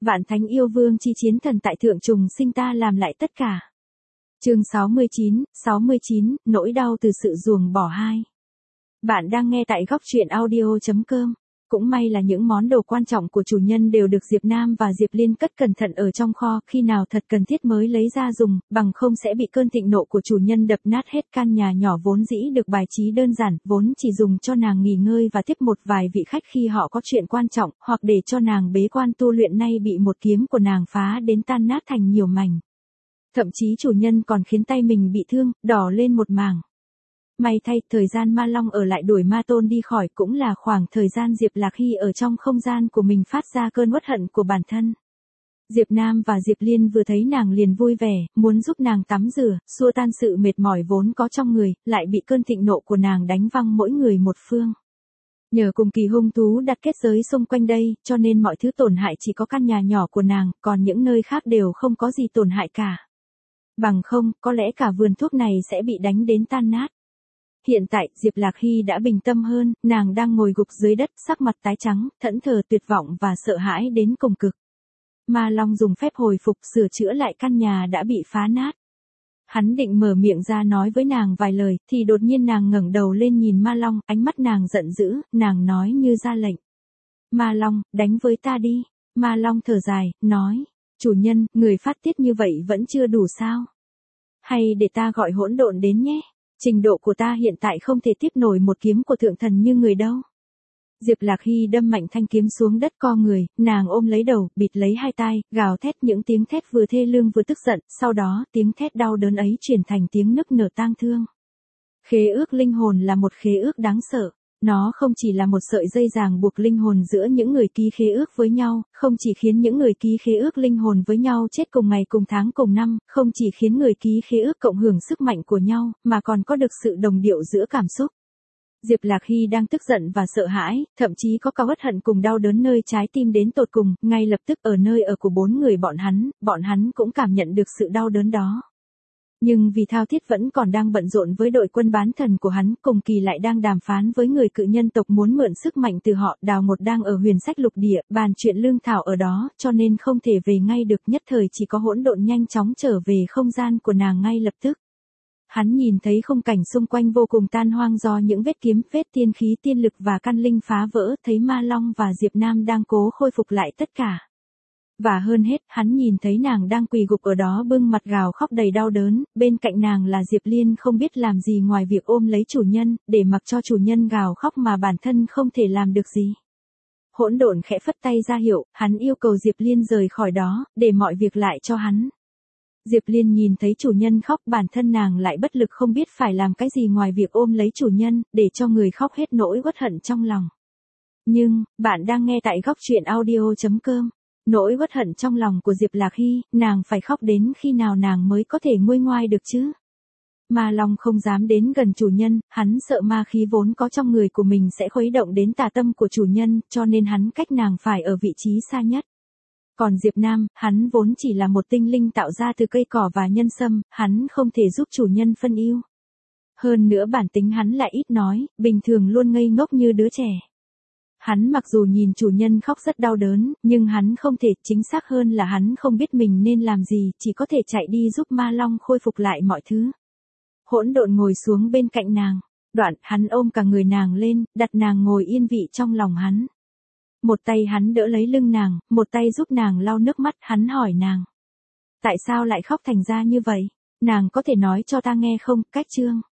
Vạn thánh yêu vương chi chiến thần tại thượng trùng sinh ta làm lại tất cả. Chương 69, nỗi đau từ sự ruồng bỏ 2. Bạn đang nghe tại góc truyện audio.com. Cũng may là những món đồ quan trọng của chủ nhân đều được Diệp Nam và Diệp Liên cất cẩn thận ở trong kho, khi nào thật cần thiết mới lấy ra dùng, bằng không sẽ bị cơn thịnh nộ của chủ nhân đập nát hết. Căn nhà nhỏ vốn dĩ được bài trí đơn giản, vốn chỉ dùng cho nàng nghỉ ngơi và tiếp một vài vị khách khi họ có chuyện quan trọng, hoặc để cho nàng bế quan tu luyện, nay bị một kiếm của nàng phá đến tan nát thành nhiều mảnh. Thậm chí chủ nhân còn khiến tay mình bị thương, đỏ lên một mảng. May thay, thời gian Ma Long ở lại đuổi Ma Tôn đi khỏi cũng là khoảng thời gian Diệp Lạc Hy ở trong không gian của mình phát ra cơn uất hận của bản thân. Diệp Nam và Diệp Liên vừa thấy nàng liền vui vẻ, muốn giúp nàng tắm rửa, xua tan sự mệt mỏi vốn có trong người, lại bị cơn thịnh nộ của nàng đánh văng mỗi người một phương. Nhờ cùng kỳ hung thú đặt kết giới xung quanh đây, cho nên mọi thứ tổn hại chỉ có căn nhà nhỏ của nàng, còn những nơi khác đều không có gì tổn hại cả. Bằng không, có lẽ cả vườn thuốc này sẽ bị đánh đến tan nát. Hiện tại, Diệp Lạc Hy đã bình tâm hơn, nàng đang ngồi gục dưới đất, sắc mặt tái trắng, thẫn thờ tuyệt vọng và sợ hãi đến cùng cực. Ma Long dùng phép hồi phục sửa chữa lại căn nhà đã bị phá nát. Hắn định mở miệng ra nói với nàng vài lời, thì đột nhiên nàng ngẩng đầu lên nhìn Ma Long, ánh mắt nàng giận dữ, nàng nói như ra lệnh. Ma Long, đánh với ta đi. Ma Long thở dài, nói, chủ nhân, người phát tiết như vậy vẫn chưa đủ sao? Hay để ta gọi hỗn độn đến nhé? Trình độ của ta hiện tại không thể tiếp nổi một kiếm của thượng thần như người đâu. Diệp Lạc Hy đâm mạnh thanh kiếm xuống đất, co người, nàng ôm lấy đầu, bịt lấy hai tai, gào thét những tiếng thét vừa thê lương vừa tức giận, sau đó tiếng thét đau đớn ấy chuyển thành tiếng nức nở tang thương. Khế ước linh hồn là một khế ước đáng sợ. Nó không chỉ là một sợi dây ràng buộc linh hồn giữa những người ký khế ước với nhau, không chỉ khiến những người ký khế ước linh hồn với nhau chết cùng ngày cùng tháng cùng năm, không chỉ khiến người ký khế ước cộng hưởng sức mạnh của nhau, mà còn có được sự đồng điệu giữa cảm xúc. Diệp Lạc Hy đang tức giận và sợ hãi, thậm chí có cả uất hận cùng đau đớn nơi trái tim đến tột cùng, ngay lập tức ở nơi ở của bốn người bọn hắn cũng cảm nhận được sự đau đớn đó. Nhưng vì Thao Thiết vẫn còn đang bận rộn với đội quân bán thần của hắn, cùng kỳ lại đang đàm phán với người cự nhân tộc muốn mượn sức mạnh từ họ, Đào Một đang ở Huyền Sách Lục Địa, bàn chuyện lương thảo ở đó, cho nên không thể về ngay được, nhất thời chỉ có Hỗn Độn nhanh chóng trở về không gian của nàng ngay lập tức. Hắn nhìn thấy khung cảnh xung quanh vô cùng tan hoang do những vết kiếm, vết tiên khí tiên lực và căn linh phá vỡ, thấy Ma Long và Diệp Nam đang cố khôi phục lại tất cả. Và hơn hết, hắn nhìn thấy nàng đang quỳ gục ở đó bưng mặt gào khóc đầy đau đớn, bên cạnh nàng là Diệp Liên không biết làm gì ngoài việc ôm lấy chủ nhân, để mặc cho chủ nhân gào khóc mà bản thân không thể làm được gì. Hỗn Độn khẽ phất tay ra hiệu, hắn yêu cầu Diệp Liên rời khỏi đó, để mọi việc lại cho hắn. Diệp Liên nhìn thấy chủ nhân khóc, bản thân nàng lại bất lực không biết phải làm cái gì ngoài việc ôm lấy chủ nhân, để cho người khóc hết nỗi uất hận trong lòng. Nhưng, bạn đang nghe tại góc truyện audio.com. Nỗi uất hận trong lòng của Diệp Lạc Hy, nàng phải khóc đến khi nào nàng mới có thể nguôi ngoai được chứ? Ma Long không dám đến gần chủ nhân, hắn sợ ma khí vốn có trong người của mình sẽ khuấy động đến tà tâm của chủ nhân, cho nên hắn cách nàng phải ở vị trí xa nhất. Còn Diệp Nam, hắn vốn chỉ là một tinh linh tạo ra từ cây cỏ và nhân sâm, hắn không thể giúp chủ nhân phân ưu. Hơn nữa bản tính hắn lại ít nói, bình thường luôn ngây ngốc như đứa trẻ. Hắn mặc dù nhìn chủ nhân khóc rất đau đớn, nhưng hắn không thể, chính xác hơn là hắn không biết mình nên làm gì, chỉ có thể chạy đi giúp Ma Long khôi phục lại mọi thứ. Hỗn Độn ngồi xuống bên cạnh nàng, đoạn hắn ôm cả người nàng lên, đặt nàng ngồi yên vị trong lòng hắn. Một tay hắn đỡ lấy lưng nàng, một tay giúp nàng lau nước mắt, hắn hỏi nàng. Tại sao lại khóc thành ra như vậy? Nàng có thể nói cho ta nghe không? Cách chương.